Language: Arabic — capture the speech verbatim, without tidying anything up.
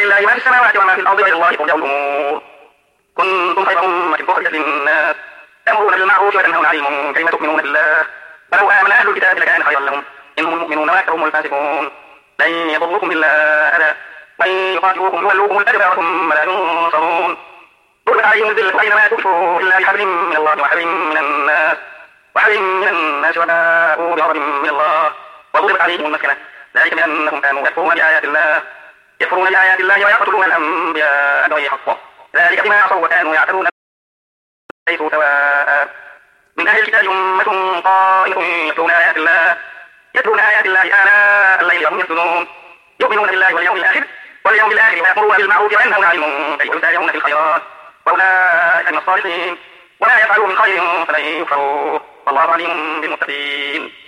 ولله ما في السماوات وما في الأرض وإلى الله ترجع الأمور. كنتم خير أمة أخرجت للناس تأمرون بالمعروف وتنهون عن المنكر وتؤمنون بالله ولو آمن أهل الكتاب لكان خيرا لهم إنهم المؤمنون وأكثرهم الفاسقون. لن يضروكم إلا أذى وإن يقاتلوكم يولوكم الأدبار ثم لا ينصرون. ضربت عليهم الذلة أينما تكفوا إلا بحبل من الله وحبل من الناس وحبل من الناس وباءوا بغضب من الله وضربت عليهم المسكنة ذلك بأنهم كانوا يكفرون بآيات الله يكفرون بآيات الله ويقتلون الأنبياء بغير حق ذلك بما عصوا وكانوا يعتدون ليسوا سواء. من أهل الكتاب أمة قائمة يتلون آيات الله يتلون آيات الله آناء الليل وهم يسجدون يؤمنون بالله واليوم الآخر واليوم الآخر ويأمرون بالمعروف وينهون عن المنكر ويسارعون في الخيرات وأولئك من الصالحين وما يفعلوا من خير فلن يكفروه والله عليم بالمتقين.